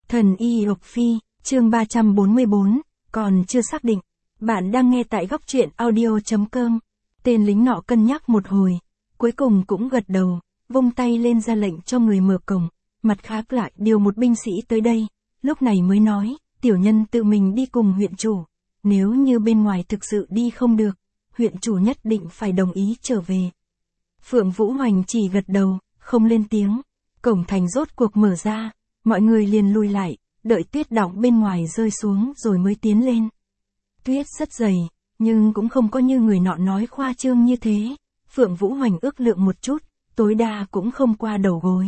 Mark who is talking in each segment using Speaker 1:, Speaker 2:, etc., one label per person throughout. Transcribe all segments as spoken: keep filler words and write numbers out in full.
Speaker 1: Thần y Lộc Phi, chương ba trăm bốn mươi bốn, còn chưa xác định. Bạn đang nghe tại góc truyện audio chấm com. Tên lính nọ cân nhắc một hồi, cuối cùng cũng gật đầu, vung tay lên ra lệnh cho người mở cổng, mặt khác lại điều một binh sĩ tới đây, lúc này mới nói, tiểu nhân tự mình đi cùng huyện chủ, nếu như bên ngoài thực sự đi không được, huyện chủ nhất định phải đồng ý trở về. Phượng Vũ Hoành chỉ gật đầu, không lên tiếng, cổng thành rốt cuộc mở ra, mọi người liền lùi lại, đợi tuyết đọng bên ngoài rơi xuống rồi mới tiến lên. Tuyết rất dày, nhưng cũng không có như người nọ nói khoa trương như thế. Phượng Vũ Hoành ước lượng một chút, tối đa cũng không qua đầu gối.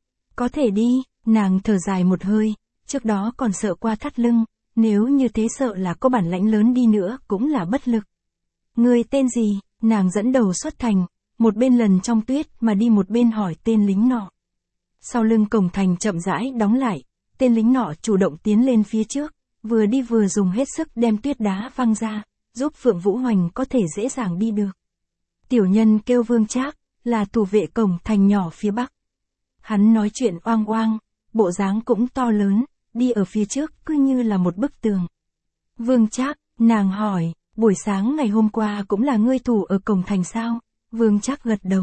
Speaker 1: Có thể đi, nàng thở dài một hơi, trước đó còn sợ qua thắt lưng, nếu như thế sợ là có bản lãnh lớn đi nữa cũng là bất lực. Người tên gì? Nàng dẫn đầu xuất thành, một bên lần trong tuyết mà đi một bên hỏi tên lính nọ. Sau lưng cổng thành chậm rãi đóng lại, tên lính nọ chủ động tiến lên phía trước, vừa đi vừa dùng hết sức đem tuyết đá văng ra, giúp Phượng Vũ Hoành có thể dễ dàng đi được. Tiểu nhân kêu Vương Trác, là thủ vệ cổng thành nhỏ phía bắc. Hắn nói chuyện oang oang, bộ dáng cũng to lớn, đi ở phía trước cứ như là một bức tường. Vương Trác, nàng hỏi, buổi sáng ngày hôm qua cũng là ngươi thủ ở cổng thành sao? Vương Trác gật đầu.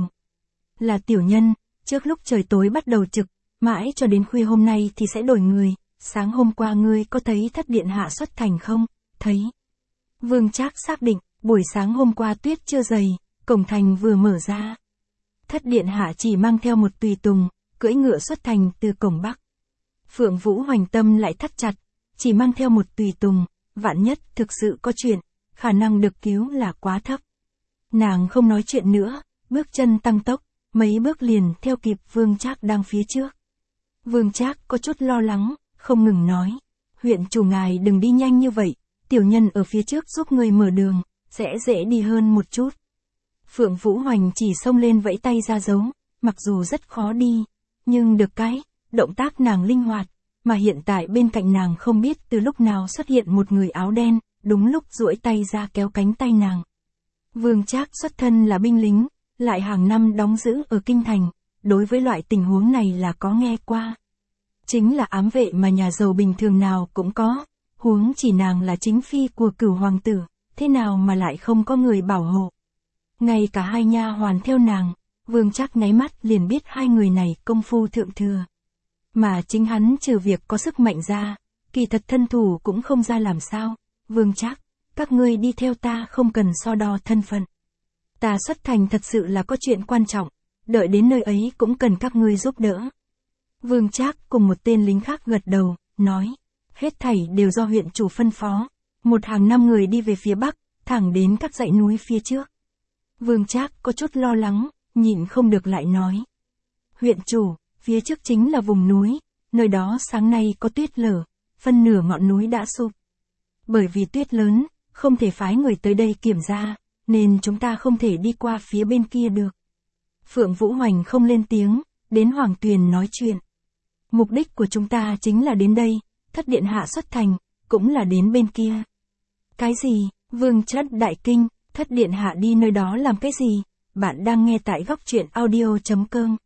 Speaker 1: Là tiểu nhân, trước lúc trời tối bắt đầu trực, mãi cho đến khuya hôm nay thì sẽ đổi người. Sáng hôm qua ngươi có thấy Thất điện hạ xuất thành không? Thấy. Vương Trác xác định, buổi sáng hôm qua tuyết chưa dày, cổng thành vừa mở ra. Thất điện hạ chỉ mang theo một tùy tùng, cưỡi ngựa xuất thành từ cổng bắc. Phượng Vũ Hoành tâm lại thắt chặt, chỉ mang theo một tùy tùng, vạn nhất thực sự có chuyện, khả năng được cứu là quá thấp. Nàng không nói chuyện nữa, bước chân tăng tốc, mấy bước liền theo kịp Vương Trác đang phía trước. Vương Trác có chút lo lắng, không ngừng nói, huyện chủ ngài đừng đi nhanh như vậy, tiểu nhân ở phía trước giúp người mở đường, sẽ dễ đi hơn một chút. Phượng Vũ Hoành chỉ xông lên vẫy tay ra dấu, mặc dù rất khó đi, nhưng được cái, động tác nàng linh hoạt, mà hiện tại bên cạnh nàng không biết từ lúc nào xuất hiện một người áo đen, đúng lúc duỗi tay ra kéo cánh tay nàng. Vương Trác xuất thân là binh lính, lại hàng năm đóng giữ ở kinh thành, đối với loại tình huống này là có nghe qua. Chính là ám vệ mà nhà giàu bình thường nào cũng có, huống chỉ nàng là chính phi của Cửu hoàng tử, thế nào mà lại không có người bảo hộ. Ngay cả hai nha hoàn theo nàng, Vương Trác nháy mắt liền biết hai người này công phu thượng thừa. Mà chính hắn trừ việc có sức mạnh ra, kỳ thật thân thủ cũng không ra làm sao. Vương Trác, các ngươi đi theo ta không cần so đo thân phận. Ta xuất thành thật sự là có chuyện quan trọng, đợi đến nơi ấy cũng cần các ngươi giúp đỡ. Vương Trác cùng một tên lính khác gật đầu, nói, hết thảy đều do huyện chủ phân phó, một hàng năm người đi về phía bắc, thẳng đến các dãy núi phía trước. Vương Trác có chút lo lắng, nhịn không được lại nói. Huyện chủ, phía trước chính là vùng núi, nơi đó sáng nay có tuyết lở, phân nửa ngọn núi đã sụp. Bởi vì tuyết lớn, không thể phái người tới đây kiểm tra, nên chúng ta không thể đi qua phía bên kia được. Phượng Vũ Hoành không lên tiếng, đến Hoàng Tuyền nói chuyện. Mục đích của chúng ta chính là đến đây, Thất điện hạ xuất thành, cũng là đến bên kia. Cái gì? Vương Trác đại kinh, Thất điện hạ đi nơi đó làm cái gì? Bạn đang nghe tại góc truyện audio chấm com.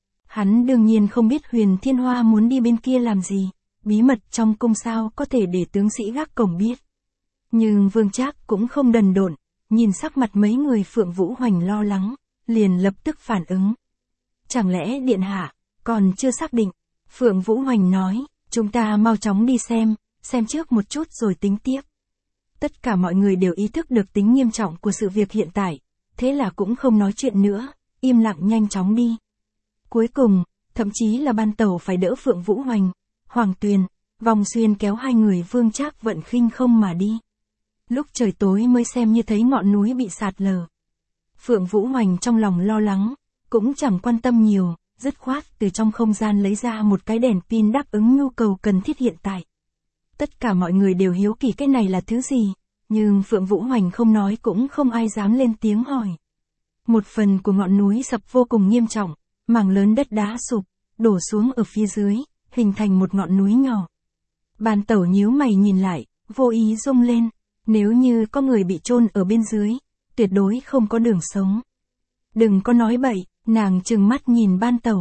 Speaker 1: Hắn đương nhiên không biết Huyền Thiên Hoa muốn đi bên kia làm gì, bí mật trong cung sao có thể để tướng sĩ gác cổng biết. Nhưng Vương Trác cũng không đần độn, nhìn sắc mặt mấy người Phượng Vũ Hoành lo lắng, liền lập tức phản ứng. Chẳng lẽ điện hạ, còn chưa xác định? Phượng Vũ Hoành nói, chúng ta mau chóng đi xem, xem trước một chút rồi tính tiếp. Tất cả mọi người đều ý thức được tính nghiêm trọng của sự việc hiện tại, thế là cũng không nói chuyện nữa, im lặng nhanh chóng đi. Cuối cùng, thậm chí là ban tẩu phải đỡ Phượng Vũ Hoành, Hoàng Tuyền, Vòng Xuyên kéo hai người Vương Trác vận khinh không mà đi. Lúc trời tối mới xem như thấy ngọn núi bị sạt lở. Phượng Vũ Hoành trong lòng lo lắng, cũng chẳng quan tâm nhiều, dứt khoát từ trong không gian lấy ra một cái đèn pin đáp ứng nhu cầu cần thiết hiện tại. Tất cả mọi người đều hiếu kỳ cái này là thứ gì, nhưng Phượng Vũ Hoành không nói cũng không ai dám lên tiếng hỏi. Một phần của ngọn núi sập vô cùng nghiêm trọng, mảng lớn đất đá sụp, đổ xuống ở phía dưới, hình thành một ngọn núi nhỏ. Ban tẩu nhíu mày nhìn lại, vô ý rung lên, nếu như có người bị chôn ở bên dưới, tuyệt đối không có đường sống. Đừng có nói bậy, nàng trừng mắt nhìn ban tẩu.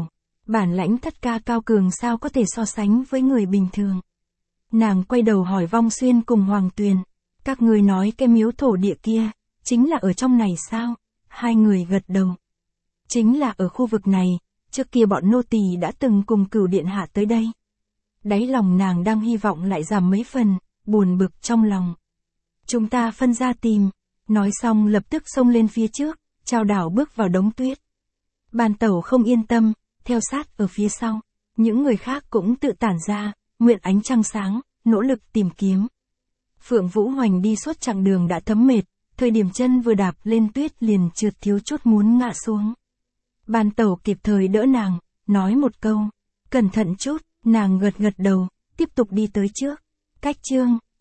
Speaker 1: Bản lãnh thất ca cao cường sao có thể so sánh với người bình thường. Nàng quay đầu hỏi Vong Xuyên cùng Hoàng Tuyền, các người nói cái miếu thổ địa kia, chính là ở trong này sao? Hai người gật đầu. Chính là ở khu vực này, trước kia bọn nô tỳ đã từng cùng Cửu điện hạ tới đây. Đáy lòng nàng đang hy vọng lại giảm mấy phần, buồn bực trong lòng. Chúng ta phân ra tìm, nói xong lập tức xông lên phía trước, chao đảo bước vào đống tuyết. Ban Tẩu không yên tâm, theo sát ở phía sau, những người khác cũng tự tản ra, nguyện ánh trăng sáng, nỗ lực tìm kiếm. Phượng Vũ Hoành đi suốt chặng đường đã thấm mệt, thời điểm chân vừa đạp lên tuyết liền trượt thiếu chút muốn ngã xuống. Ban Tẩu kịp thời đỡ nàng, nói một câu, cẩn thận chút, nàng gật gật đầu, tiếp tục đi tới trước. Cách chương